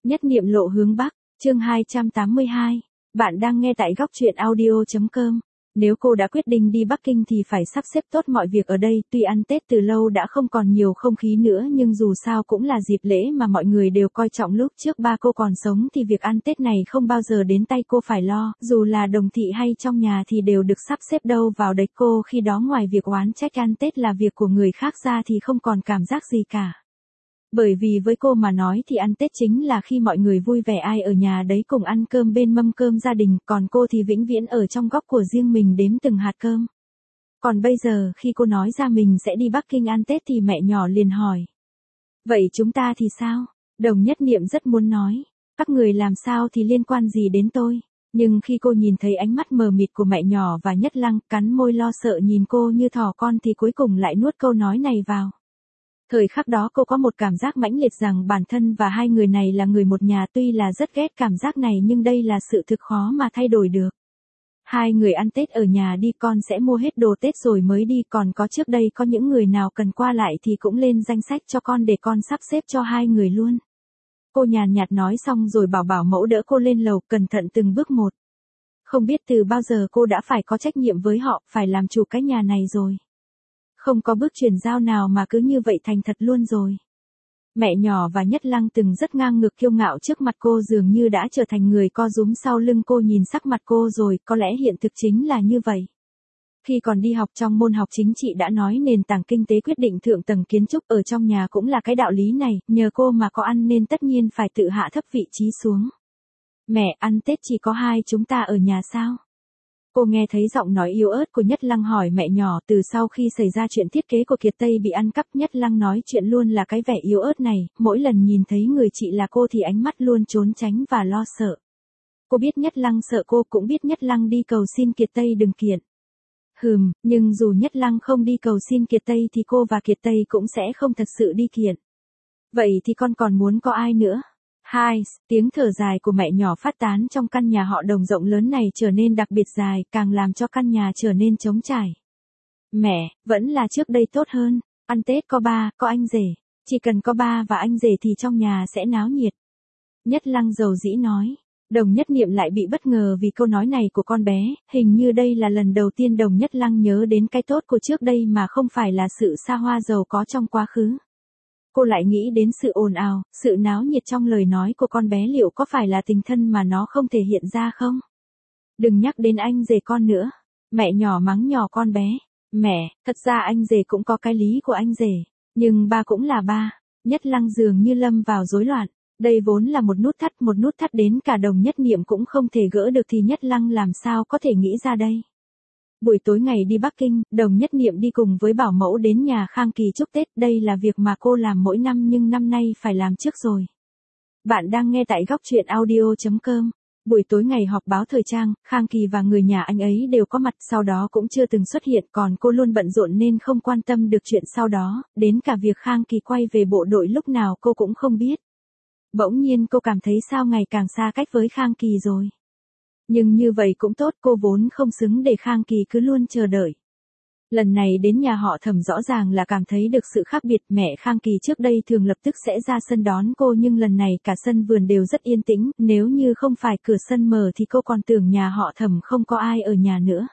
Nhất niệm lộ hướng Bắc, chương 282. Bạn đang nghe tại góc truyện audio.com. Nếu cô đã quyết định đi Bắc Kinh thì phải sắp xếp tốt mọi việc ở đây, tuy ăn Tết từ lâu đã không còn nhiều không khí nữa nhưng dù sao cũng là dịp lễ mà mọi người đều coi trọng, lúc trước ba cô còn sống thì việc ăn Tết này không bao giờ đến tay cô phải lo, dù là đồng thị hay trong nhà thì đều được sắp xếp đâu vào đấy. Cô khi đó ngoài việc oán trách ăn Tết là việc của người khác ra thì không còn cảm giác gì cả. Bởi vì với cô mà nói thì ăn Tết chính là khi mọi người vui vẻ, ai ở nhà đấy cùng ăn cơm bên mâm cơm gia đình, còn cô thì vĩnh viễn ở trong góc của riêng mình đếm từng hạt cơm. Còn bây giờ khi cô nói ra mình sẽ đi Bắc Kinh ăn Tết thì mẹ nhỏ liền hỏi. Vậy chúng ta thì sao? Đồng Nhất Niệm rất muốn nói. Các người làm sao thì liên quan gì đến tôi? Nhưng khi cô nhìn thấy ánh mắt mờ mịt của mẹ nhỏ và Nhất Lăng, cắn môi lo sợ nhìn cô như thỏ con thì cuối cùng lại nuốt câu nói này vào. Thời khắc đó cô có một cảm giác mãnh liệt rằng bản thân và hai người này là người một nhà, tuy là rất ghét cảm giác này nhưng đây là sự thực khó mà thay đổi được. Hai người ăn Tết ở nhà đi, con sẽ mua hết đồ Tết rồi mới đi, còn có trước đây có những người nào cần qua lại thì cũng lên danh sách cho con để con sắp xếp cho hai người luôn. Cô nhàn nhạt nói xong rồi bảo bảo mẫu đỡ cô lên lầu, cẩn thận từng bước một. Không biết từ bao giờ cô đã phải có trách nhiệm với họ, phải làm chủ cái nhà này rồi. Không có bước chuyển giao nào mà cứ như vậy thành thật luôn rồi. Mẹ nhỏ và Nhất Lăng từng rất ngang ngược kiêu ngạo trước mặt cô, dường như đã trở thành người co rúm sau lưng cô. Nhìn sắc mặt cô rồi, có lẽ hiện thực chính là như vậy. Khi còn đi học trong môn học chính trị đã nói nền tảng kinh tế quyết định thượng tầng kiến trúc, ở trong nhà cũng là cái đạo lý này, nhờ cô mà có ăn nên tất nhiên phải tự hạ thấp vị trí xuống. Mẹ, ăn Tết chỉ có hai chúng ta ở nhà sao? Cô nghe thấy giọng nói yếu ớt của Nhất Lăng hỏi mẹ nhỏ. Từ sau khi xảy ra chuyện thiết kế của Kiệt Tây bị ăn cắp, Nhất Lăng nói chuyện luôn là cái vẻ yếu ớt này, mỗi lần nhìn thấy người chị là cô thì ánh mắt luôn trốn tránh và lo sợ. Cô biết Nhất Lăng sợ cô, cũng biết Nhất Lăng đi cầu xin Kiệt Tây đừng kiện. Nhưng dù Nhất Lăng không đi cầu xin Kiệt Tây thì cô và Kiệt Tây cũng sẽ không thật sự đi kiện. Vậy thì con còn muốn có ai nữa? Tiếng thở dài của mẹ nhỏ phát tán trong căn nhà họ Đồng rộng lớn này trở nên đặc biệt dài, càng làm cho căn nhà trở nên trống trải. Mẹ, vẫn là trước đây tốt hơn, ăn Tết có ba, có anh rể, chỉ cần có ba và anh rể thì trong nhà sẽ náo nhiệt. Nhất Lăng dầu dĩ nói. Đồng Nhất Niệm lại bị bất ngờ vì câu nói này của con bé, hình như đây là lần đầu tiên Đồng Nhất Lăng nhớ đến cái tốt của trước đây mà không phải là sự xa hoa giàu có trong quá khứ. Cô lại nghĩ đến sự ồn ào, sự náo nhiệt trong lời nói của con bé, liệu có phải là tình thân mà nó không thể hiện ra không? Đừng nhắc đến anh rể con nữa. Mẹ nhỏ mắng nhỏ con bé. Mẹ, thật ra anh rể cũng có cái lý của anh rể. Nhưng ba cũng là ba. Nhất Lăng dường như lâm vào rối loạn. Đây vốn là một nút thắt đến cả Đồng Nhất Niệm cũng không thể gỡ được thì Nhất Lăng làm sao có thể nghĩ ra đây. Buổi tối ngày đi Bắc Kinh, Đồng Nhất Niệm đi cùng với bảo mẫu đến nhà Khang Kỳ chúc Tết, đây là việc mà cô làm mỗi năm nhưng năm nay phải làm trước rồi. Bạn đang nghe tại góc truyện audio.com. Buổi tối ngày họp báo thời trang, Khang Kỳ và người nhà anh ấy đều có mặt, sau đó cũng chưa từng xuất hiện, còn cô luôn bận rộn nên không quan tâm được chuyện sau đó, đến cả việc Khang Kỳ quay về bộ đội lúc nào cô cũng không biết. Bỗng nhiên cô cảm thấy sao ngày càng xa cách với Khang Kỳ rồi. Nhưng như vậy cũng tốt, cô vốn không xứng để Khang Kỳ cứ luôn chờ đợi. Lần này đến nhà họ Thẩm rõ ràng là cảm thấy được sự khác biệt. Mẹ Khang Kỳ trước đây thường lập tức sẽ ra sân đón cô nhưng lần này cả sân vườn đều rất yên tĩnh, nếu như không phải cửa sân mở thì cô còn tưởng nhà họ Thẩm không có ai ở nhà nữa.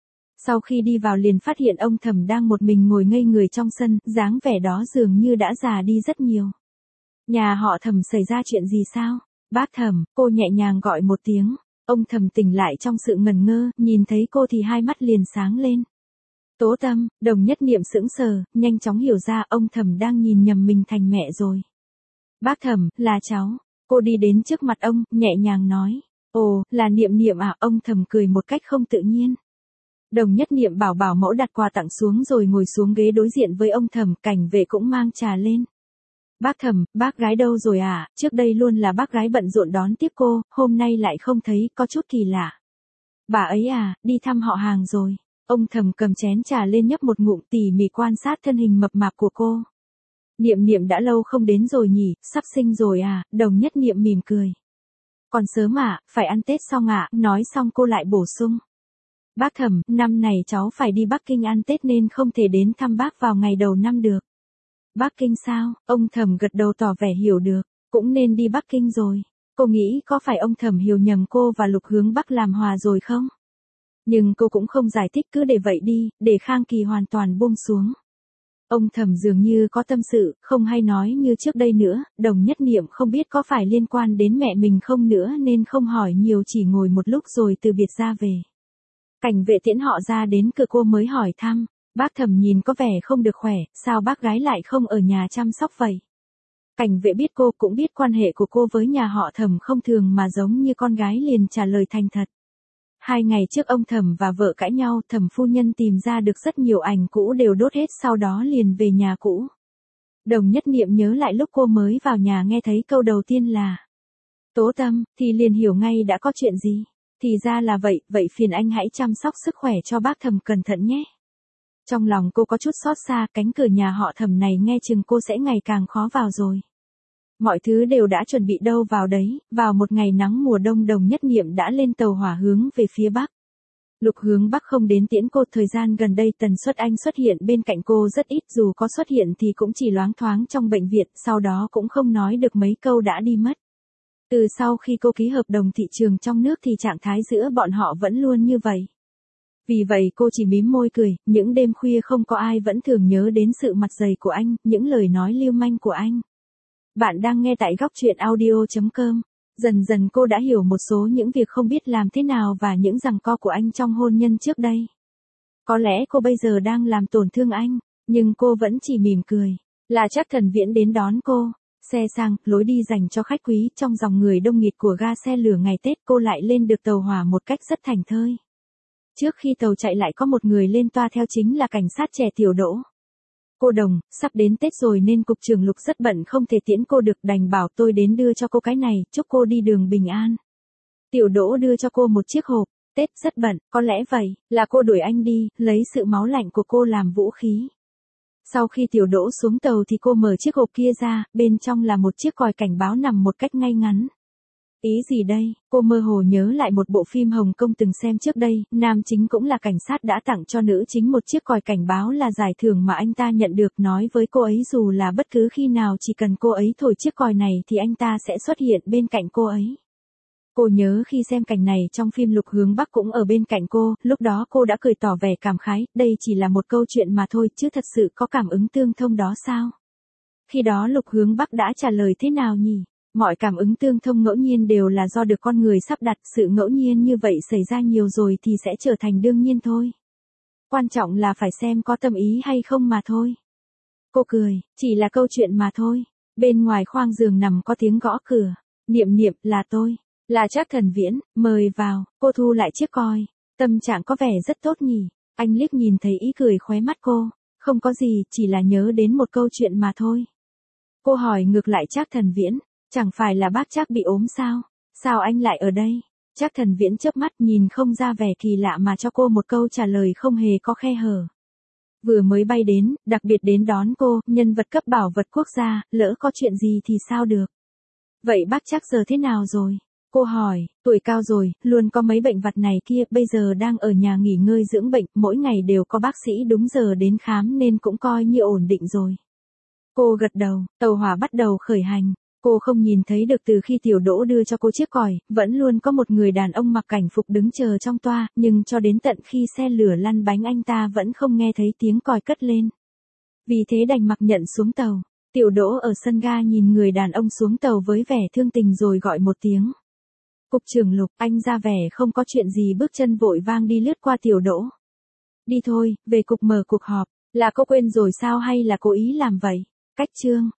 Sau khi đi vào liền phát hiện ông Thẩm đang một mình ngồi ngây người trong sân, dáng vẻ đó dường như đã già đi rất nhiều. Nhà họ Thẩm xảy ra chuyện gì sao? Bác Thẩm, cô nhẹ nhàng gọi một tiếng. Ông Thẩm tỉnh lại trong sự ngẩn ngơ, nhìn thấy cô thì hai mắt liền sáng lên. Tố Tâm, Đồng Nhất Niệm sững sờ, nhanh chóng hiểu ra ông Thẩm đang nhìn nhầm mình thành mẹ rồi. Bác Thẩm, là cháu. Cô đi đến trước mặt ông, nhẹ nhàng nói. Ồ, là Niệm Niệm à? Ông Thẩm cười một cách không tự nhiên. Đồng Nhất Niệm bảo bảo mẫu đặt quà tặng xuống rồi ngồi xuống ghế đối diện với ông Thẩm, cảnh vệ cũng mang trà lên. Bác Thẩm, bác gái đâu rồi à? Trước đây luôn là bác gái bận rộn đón tiếp cô, hôm nay lại không thấy, có chút kỳ lạ. Bà ấy à, đi thăm họ hàng rồi. Ông Thẩm cầm chén trà lên nhấp một ngụm, tỉ mỉ quan sát thân hình mập mạp của cô. Niệm Niệm đã lâu không đến rồi nhỉ, sắp sinh rồi à? Đồng Nhất Niệm mỉm cười. Còn sớm à, phải ăn Tết xong à? Nói xong cô lại bổ sung. Bác Thẩm, năm này cháu phải đi Bắc Kinh ăn Tết nên không thể đến thăm bác vào ngày đầu năm được. Bắc Kinh sao? Ông Thẩm gật đầu tỏ vẻ hiểu được. cũng nên đi Bắc Kinh rồi. Cô nghĩ có phải ông Thẩm hiểu nhầm cô và Lục Hướng Bắc làm hòa rồi không? Nhưng cô cũng không giải thích, cứ để vậy đi, để Khang Kỳ hoàn toàn buông xuống. Ông Thẩm dường như có tâm sự, không hay nói như trước đây nữa, Đồng Nhất Niệm không biết có phải liên quan đến mẹ mình không nữa nên không hỏi nhiều, chỉ ngồi một lúc rồi từ biệt ra về. Cảnh vệ tiễn họ ra đến cửa cô mới hỏi thăm, bác Thẩm nhìn có vẻ không được khỏe, sao bác gái lại không ở nhà chăm sóc vậy? Cảnh vệ biết cô cũng biết quan hệ của cô với nhà họ Thẩm không thường mà giống như con gái liền trả lời thành thật. 2 ngày trước ông Thẩm và vợ cãi nhau, Thẩm phu nhân tìm ra được rất nhiều ảnh cũ đều đốt hết, sau đó liền về nhà cũ. Đồng Nhất Niệm nhớ lại lúc cô mới vào nhà nghe thấy câu đầu tiên là Tố Tâm, thì liền hiểu ngay đã có chuyện gì. Thì ra là vậy, vậy phiền anh hãy chăm sóc sức khỏe cho bác Thẩm cẩn thận nhé. Trong lòng cô có chút xót xa, cánh cửa nhà họ Thẩm này nghe chừng cô sẽ ngày càng khó vào rồi. Mọi thứ đều đã chuẩn bị đâu vào đấy, vào một ngày nắng mùa đông, Đồng Nhất Niệm đã lên tàu hỏa hướng về phía Bắc. Lục Hướng Bắc không đến tiễn cô, thời gian gần đây tần suất anh xuất hiện bên cạnh cô rất ít, dù có xuất hiện thì cũng chỉ loáng thoáng trong bệnh viện, sau đó cũng không nói được mấy câu đã đi mất. Từ sau khi cô ký hợp đồng thị trường trong nước thì trạng thái giữa bọn họ vẫn luôn như vậy. Vì vậy cô chỉ mím môi cười, những đêm khuya không có ai vẫn thường nhớ đến sự mặt dày của anh, những lời nói lưu manh của anh. Bạn đang nghe tại góc truyện audio.com. Dần dần cô đã hiểu một số những việc không biết làm thế nào và những giằng co của anh trong hôn nhân trước đây. Có lẽ cô bây giờ đang làm tổn thương anh, nhưng cô vẫn chỉ mỉm cười. Là Trác Thần Viễn đến đón cô. Xe sang, lối đi dành cho khách quý, trong dòng người đông nghịt của ga xe lửa ngày Tết, cô lại lên được tàu hỏa một cách rất thảnh thơi. Trước khi tàu chạy lại có một người lên toa theo, chính là cảnh sát trẻ Tiểu Đỗ. Cô Đồng, sắp đến Tết rồi nên cục trưởng Lục rất bận không thể tiễn cô được, đành bảo tôi đến đưa cho cô cái này, chúc cô đi đường bình an. Tiểu Đỗ đưa cho cô một chiếc hộp, Tết rất bận, có lẽ vậy, là cô đuổi anh đi, lấy sự máu lạnh của cô làm vũ khí. Sau khi Tiểu Đỗ xuống tàu thì cô mở chiếc hộp kia ra, bên trong là một chiếc còi cảnh báo nằm một cách ngay ngắn. Ý gì đây? Cô mơ hồ nhớ lại một bộ phim Hồng Kông từng xem trước đây, nam chính cũng là cảnh sát đã tặng cho nữ chính một chiếc còi cảnh báo là giải thưởng mà anh ta nhận được, nói với cô ấy dù là bất cứ khi nào chỉ cần cô ấy thổi chiếc còi này thì anh ta sẽ xuất hiện bên cạnh cô ấy. Cô nhớ khi xem cảnh này trong phim Lục Hướng Bắc cũng ở bên cạnh cô, lúc đó cô đã cười tỏ vẻ cảm khái, đây chỉ là một câu chuyện mà thôi chứ thật sự có cảm ứng tương thông đó sao? Khi đó Lục Hướng Bắc đã trả lời thế nào nhỉ? Mọi cảm ứng tương thông ngẫu nhiên đều là do được con người sắp đặt, sự ngẫu nhiên như vậy xảy ra nhiều rồi thì sẽ trở thành đương nhiên thôi. Quan trọng là phải xem có tâm ý hay không mà thôi. Cô cười, chỉ là câu chuyện mà thôi. Bên ngoài khoang giường nằm có tiếng gõ cửa. Niệm Niệm, là tôi. Là Trác Thần Viễn, mời vào. Cô thu lại chiếc còi. Tâm trạng có vẻ rất tốt nhỉ. Anh liếc nhìn thấy ý cười khóe mắt cô. Không có gì, chỉ là nhớ đến một câu chuyện mà thôi. Cô hỏi ngược lại Trác Thần Viễn. Chẳng phải là bác Trác bị ốm sao? Sao anh lại ở đây? Trác Thần Viễn chớp mắt nhìn không ra vẻ kỳ lạ mà cho cô một câu trả lời không hề có khe hở. Vừa mới bay đến, đặc biệt đến đón cô, nhân vật cấp bảo vật quốc gia, lỡ có chuyện gì thì sao được? Vậy bác Trác giờ thế nào rồi? Cô hỏi, tuổi cao rồi, luôn có mấy bệnh vặt này kia, bây giờ đang ở nhà nghỉ ngơi dưỡng bệnh, mỗi ngày đều có bác sĩ đúng giờ đến khám nên cũng coi như ổn định rồi. Cô gật đầu, tàu hỏa bắt đầu khởi hành. Cô không nhìn thấy được từ khi Tiểu Đỗ đưa cho cô chiếc còi, vẫn luôn có một người đàn ông mặc cảnh phục đứng chờ trong toa, nhưng cho đến tận khi xe lửa lăn bánh anh ta vẫn không nghe thấy tiếng còi cất lên. Vì thế đành mặc nhận xuống tàu. Tiểu Đỗ ở sân ga nhìn người đàn ông xuống tàu với vẻ thương tình rồi gọi một tiếng. Cục trưởng Lục, anh ra vẻ không có chuyện gì, bước chân vội vang đi lướt qua Tiểu Đỗ. Đi thôi, về cục mở cuộc họp, là cô quên rồi sao hay là cố ý làm vậy? Cách chương.